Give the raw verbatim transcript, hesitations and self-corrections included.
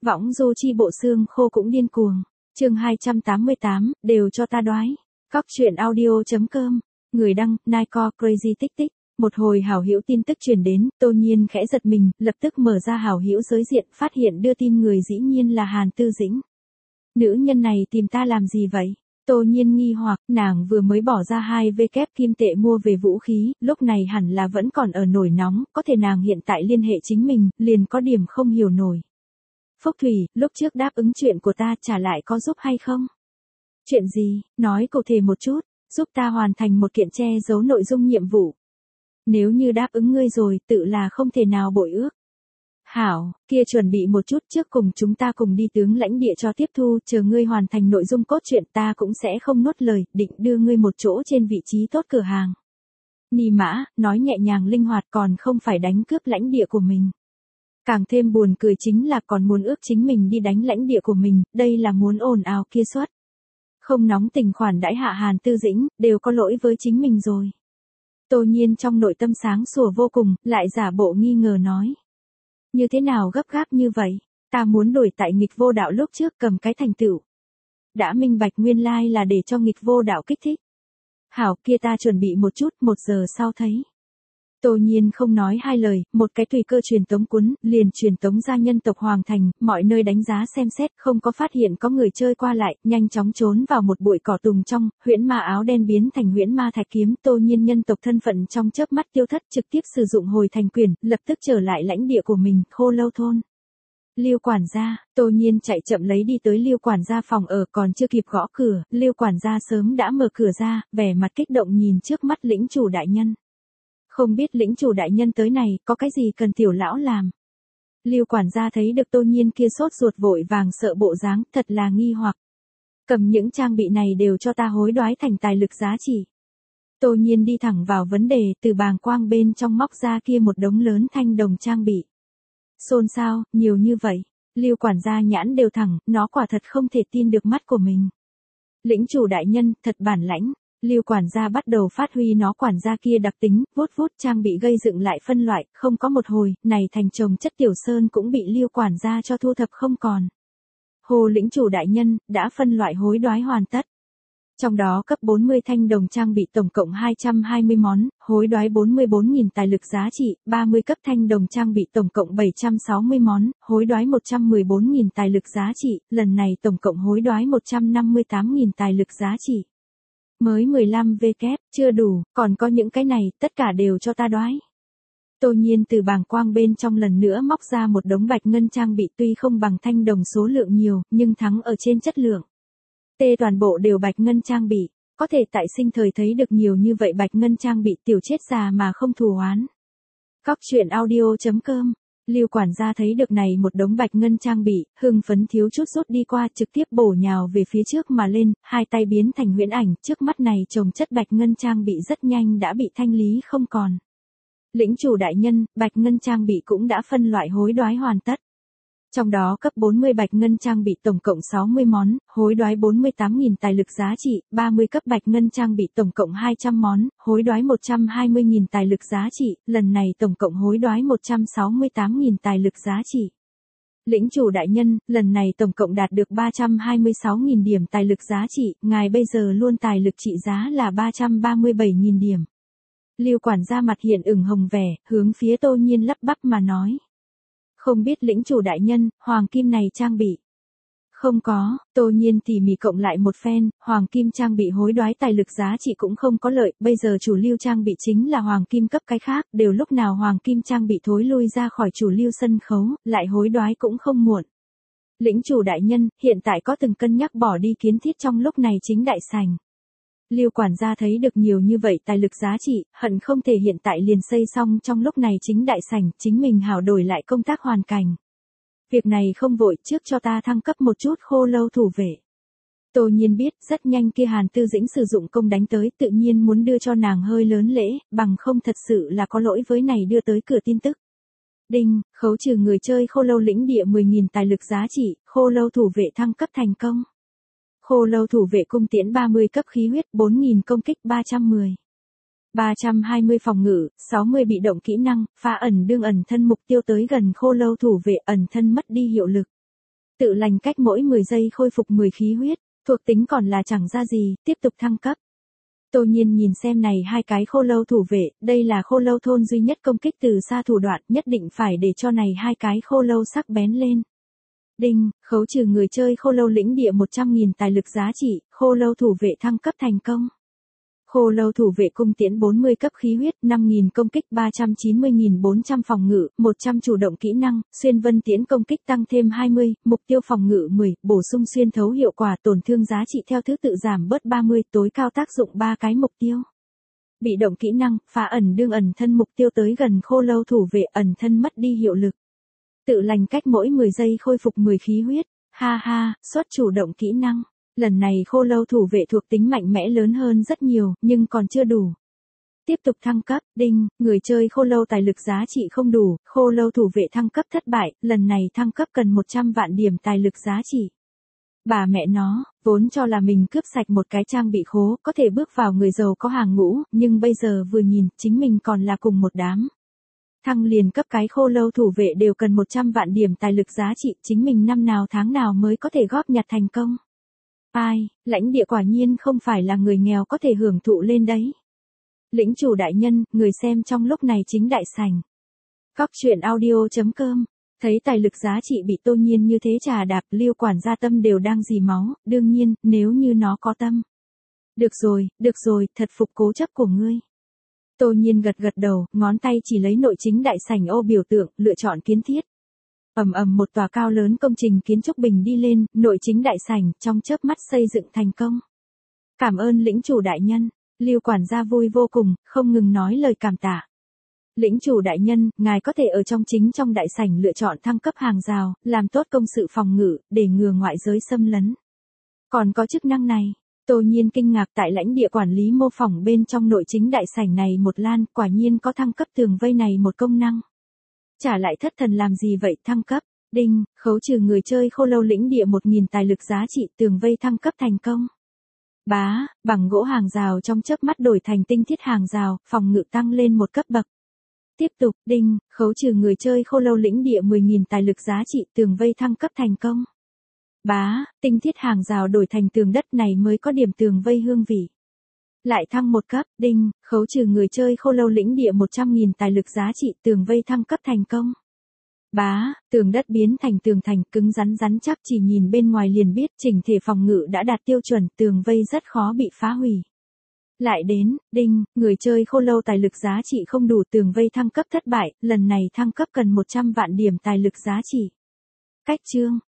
Võng du chi bộ xương khô cũng điên cuồng. Chương hai trăm tám mươi tám, đều cho ta đoái. Cóc truyện audio.com. Người đăng, Nike Crazy Tích Tích. Một hồi hảo hữu tin tức truyền đến, Tô Nhiên khẽ giật mình, lập tức mở ra hảo hữu giới diện, phát hiện đưa tin người dĩ nhiên là Hàn Tư Dĩnh. Nữ nhân này tìm ta làm gì vậy? Tô Nhiên nghi hoặc, nàng vừa mới bỏ ra hai vê kép kim tệ mua về vũ khí, lúc này hẳn là vẫn còn ở nổi nóng, có thể nàng hiện tại liên hệ chính mình, liền có điểm không hiểu nổi. Phúc Thủy, lúc trước đáp ứng chuyện của ta trả lại có giúp hay không? Chuyện gì, nói cụ thể một chút, giúp ta hoàn thành một kiện che giấu nội dung nhiệm vụ. Nếu như đáp ứng ngươi rồi, tự là không thể nào bội ước. Hảo, kia chuẩn bị một chút trước cùng chúng ta cùng đi tướng lãnh địa cho tiếp thu, chờ ngươi hoàn thành nội dung cốt truyện ta cũng sẽ không nuốt lời, định đưa ngươi một chỗ trên vị trí tốt cửa hàng. Ni Mã, nói nhẹ nhàng linh hoạt còn không phải đánh cướp lãnh địa của mình. Càng thêm buồn cười chính là còn muốn ước chính mình đi đánh lãnh địa của mình, đây là muốn ồn ào kia suất. Không nóng tình khoản đãi hạ Hàn Tư Dĩnh, đều có lỗi với chính mình rồi. Tô Nhiên trong nội tâm sáng sủa vô cùng, lại giả bộ nghi ngờ nói. Như thế nào gấp gáp như vậy, ta muốn đổi tại nghịch vô đạo lúc trước cầm cái thành tựu. Đã minh bạch nguyên lai là để cho nghịch vô đạo kích thích. Hảo kia ta chuẩn bị một chút, một giờ sau thấy. Tô Nhiên không nói hai lời, một cái tùy cơ truyền tống cuốn, liền truyền tống ra nhân tộc Hoàng Thành, mọi nơi đánh giá xem xét, không có phát hiện có người chơi qua lại, nhanh chóng trốn vào một bụi cỏ tùng trong, huyễn ma áo đen biến thành huyễn ma thạch kiếm, Tô Nhiên nhân tộc thân phận trong chớp mắt tiêu thất, trực tiếp sử dụng hồi thành quyền, lập tức trở lại lãnh địa của mình, Khô Lâu thôn. Lưu quản gia, Tô Nhiên chạy chậm lấy đi tới Lưu quản gia phòng ở, còn chưa kịp gõ cửa, Lưu quản gia sớm đã mở cửa ra, vẻ mặt kích động nhìn trước mắt lĩnh chủ đại nhân. Không biết lĩnh chủ đại nhân tới này, có cái gì cần tiểu lão làm. Lưu quản gia thấy được Tô Nhiên kia sốt ruột vội vàng sợ bộ dáng, thật là nghi hoặc. Cầm những trang bị này đều cho ta hối đoái thành tài lực giá trị. Tô Nhiên đi thẳng vào vấn đề, từ bàng quang bên trong móc ra kia một đống lớn thanh đồng trang bị. Xôn xao, nhiều như vậy. Lưu quản gia nhãn đều thẳng, nó quả thật không thể tin được mắt của mình. Lĩnh chủ đại nhân, thật bản lãnh. Lưu quản gia bắt đầu phát huy nó quản gia kia đặc tính, vuốt vuốt trang bị gây dựng lại phân loại, không có một hồi, này thành chồng chất tiểu sơn cũng bị Lưu quản gia cho thu thập không còn. Hồ lĩnh chủ đại nhân, đã phân loại hối đoái hoàn tất. Trong đó cấp bốn mươi thanh đồng trang bị tổng cộng hai trăm hai mươi món, hối đoái bốn mươi bốn nghìn tài lực giá trị, ba mươi cấp thanh đồng trang bị tổng cộng bảy trăm sáu mươi món, hối đoái một trăm mười bốn nghìn tài lực giá trị, lần này tổng cộng hối đoái một trăm năm mươi tám nghìn tài lực giá trị. Mới mười lăm vê kép, chưa đủ, còn có những cái này, tất cả đều cho ta đoái. Tô Nhiên từ bàng quang bên trong lần nữa móc ra một đống bạch ngân trang bị tuy không bằng thanh đồng số lượng nhiều, nhưng thắng ở trên chất lượng. Tê toàn bộ đều bạch ngân trang bị, có thể tại sinh thời thấy được nhiều như vậy bạch ngân trang bị tiểu chết già mà không thù oán. Cóc truyện audio.com. Lưu quản gia thấy được này một đống bạch ngân trang bị, hưng phấn thiếu chút rút đi qua trực tiếp bổ nhào về phía trước mà lên, hai tay biến thành huyễn ảnh, trước mắt này chồng chất bạch ngân trang bị rất nhanh đã bị thanh lý không còn. Lĩnh chủ đại nhân, bạch ngân trang bị cũng đã phân loại hối đoái hoàn tất. Trong đó cấp bốn mươi bạch ngân trang bị tổng cộng sáu mươi món, hối đoái bốn mươi tám nghìn tài lực giá trị, ba mươi cấp bạch ngân trang bị tổng cộng hai trăm món, hối đoái một trăm hai mươi nghìn tài lực giá trị, lần này tổng cộng hối đoái một trăm sáu mươi tám nghìn tài lực giá trị. Lĩnh chủ đại nhân, lần này tổng cộng đạt được ba trăm hai mươi sáu nghìn điểm tài lực giá trị, ngài bây giờ luôn tài lực trị giá là ba trăm ba mươi bảy nghìn điểm. Lưu quản gia mặt hiện ửng hồng vẻ, hướng phía Tô Nhiên lắp bắp mà nói. Không biết lĩnh chủ đại nhân, hoàng kim này trang bị. Không có, Tô Nhiên tỉ mỉ cộng lại một phen, hoàng kim trang bị hối đoái tài lực giá trị cũng không có lợi, bây giờ chủ lưu trang bị chính là hoàng kim cấp cái khác, đều lúc nào hoàng kim trang bị thối lui ra khỏi chủ lưu sân khấu, lại hối đoái cũng không muộn. Lĩnh chủ đại nhân, hiện tại có từng cân nhắc bỏ đi kiến thiết trong lúc này chính đại sảnh. Lưu quản gia thấy được nhiều như vậy tài lực giá trị, hận không thể hiện tại liền xây xong trong lúc này chính đại sảnh, chính mình hảo đổi lại công tác hoàn cảnh. Việc này không vội, trước cho ta thăng cấp một chút Khô Lâu thủ vệ. Tô Nhiên biết, rất nhanh kia Hàn Tư Dĩnh sử dụng công đánh tới, tự nhiên muốn đưa cho nàng hơi lớn lễ, bằng không thật sự là có lỗi với này đưa tới cửa tin tức. Đinh, khấu trừ người chơi Khô Lâu lĩnh địa mười nghìn tài lực giá trị, Khô Lâu thủ vệ thăng cấp thành công. Khô Lâu thủ vệ cung tiễn ba mươi cấp khí huyết, bốn nghìn công kích ba trăm mười. ba trăm hai mươi phòng ngự, sáu mươi bị động kỹ năng, phá ẩn đương ẩn thân mục tiêu tới gần Khô Lâu thủ vệ ẩn thân mất đi hiệu lực. Tự lành cách mỗi mười giây khôi phục mười khí huyết, thuộc tính còn là chẳng ra gì, tiếp tục thăng cấp. Tô Nhiên nhìn xem này hai cái khô lâu thủ vệ, đây là khô lâu thôn duy nhất công kích từ xa thủ đoạn, nhất định phải để cho này hai cái khô lâu sắc bén lên. Đinh, khấu trừ người chơi khô lâu lĩnh địa một trăm nghìn tài lực giá trị, khô lâu thủ vệ thăng cấp thành công. Khô lâu thủ vệ cung tiễn bốn mươi cấp khí huyết, năm nghìn công kích, ba trăm chín mươi nghìn bốn trăm phòng ngự, một trăm chủ động kỹ năng, xuyên vân tiễn công kích tăng thêm hai mươi, mục tiêu phòng ngự mười, bổ sung xuyên thấu hiệu quả tổn thương giá trị theo thứ tự giảm bớt ba mươi, tối cao tác dụng ba cái mục tiêu. Bị động kỹ năng, phá ẩn đương ẩn thân mục tiêu tới gần khô lâu thủ vệ ẩn thân mất đi hiệu lực. Tự lành cách mỗi mười giây khôi phục mười khí huyết, ha ha, xuất chủ động kỹ năng. Lần này khô lâu thủ vệ thuộc tính mạnh mẽ lớn hơn rất nhiều, nhưng còn chưa đủ. Tiếp tục thăng cấp, đinh, người chơi khô lâu tài lực giá trị không đủ, khô lâu thủ vệ thăng cấp thất bại, lần này thăng cấp cần một trăm vạn điểm tài lực giá trị. Bà mẹ nó, vốn cho là mình cướp sạch một cái trang bị khố, có thể bước vào người giàu có hàng ngũ, nhưng bây giờ vừa nhìn, chính mình còn là cùng một đám. Thăng liền cấp cái khô lâu thủ vệ đều cần một trăm vạn điểm tài lực giá trị, chính mình năm nào tháng nào mới có thể góp nhặt thành công. Ai, lãnh địa quả nhiên không phải là người nghèo có thể hưởng thụ lên đấy. Lĩnh chủ đại nhân, người xem trong lúc này chính đại sảnh. Cóc truyện audio chấm com, thấy tài lực giá trị bị Tô Nhiên như thế trà đạp, Lưu quản gia tâm đều đang dì máu, đương nhiên, nếu như nó có tâm. Được rồi, được rồi, thật phục cố chấp của ngươi. Tô Nhiên gật gật đầu, ngón tay chỉ lấy nội chính đại sảnh ô biểu tượng, lựa chọn kiến thiết. Ầm ầm một tòa cao lớn công trình kiến trúc bình đi lên, nội chính đại sảnh, trong chớp mắt xây dựng thành công. Cảm ơn lĩnh chủ đại nhân, Lưu quản gia vui vô cùng, không ngừng nói lời cảm tạ. Lĩnh chủ đại nhân, ngài có thể ở trong chính trong đại sảnh lựa chọn thăng cấp hàng rào, làm tốt công sự phòng ngự, để ngừa ngoại giới xâm lấn. Còn có chức năng này. Tô Nhiên kinh ngạc tại lãnh địa quản lý mô phỏng bên trong nội chính đại sảnh này một lan, quả nhiên có thăng cấp tường vây này một công năng. Trả lại thất thần làm gì vậy, thăng cấp, đinh, khấu trừ người chơi khô lâu lĩnh địa một nghìn tài lực giá trị, tường vây thăng cấp thành công. Bá, bằng gỗ hàng rào trong chớp mắt đổi thành tinh thiết hàng rào, phòng ngự tăng lên một cấp bậc. Tiếp tục, đinh, khấu trừ người chơi khô lâu lĩnh địa mười nghìn tài lực giá trị, tường vây thăng cấp thành công. Bá, tinh thiết hàng rào đổi thành tường đất này mới có điểm tường vây hương vị. Lại thăng một cấp, đinh, khấu trừ người chơi khô lâu lĩnh địa một trăm nghìn tài lực giá trị, tường vây thăng cấp thành công. Bá, tường đất biến thành tường thành cứng rắn rắn chắc, chỉ nhìn bên ngoài liền biết chỉnh thể phòng ngự đã đạt tiêu chuẩn, tường vây rất khó bị phá hủy. Lại đến, đinh, người chơi khô lâu tài lực giá trị không đủ, tường vây thăng cấp thất bại, lần này thăng cấp cần một trăm vạn điểm tài lực giá trị. Cách chương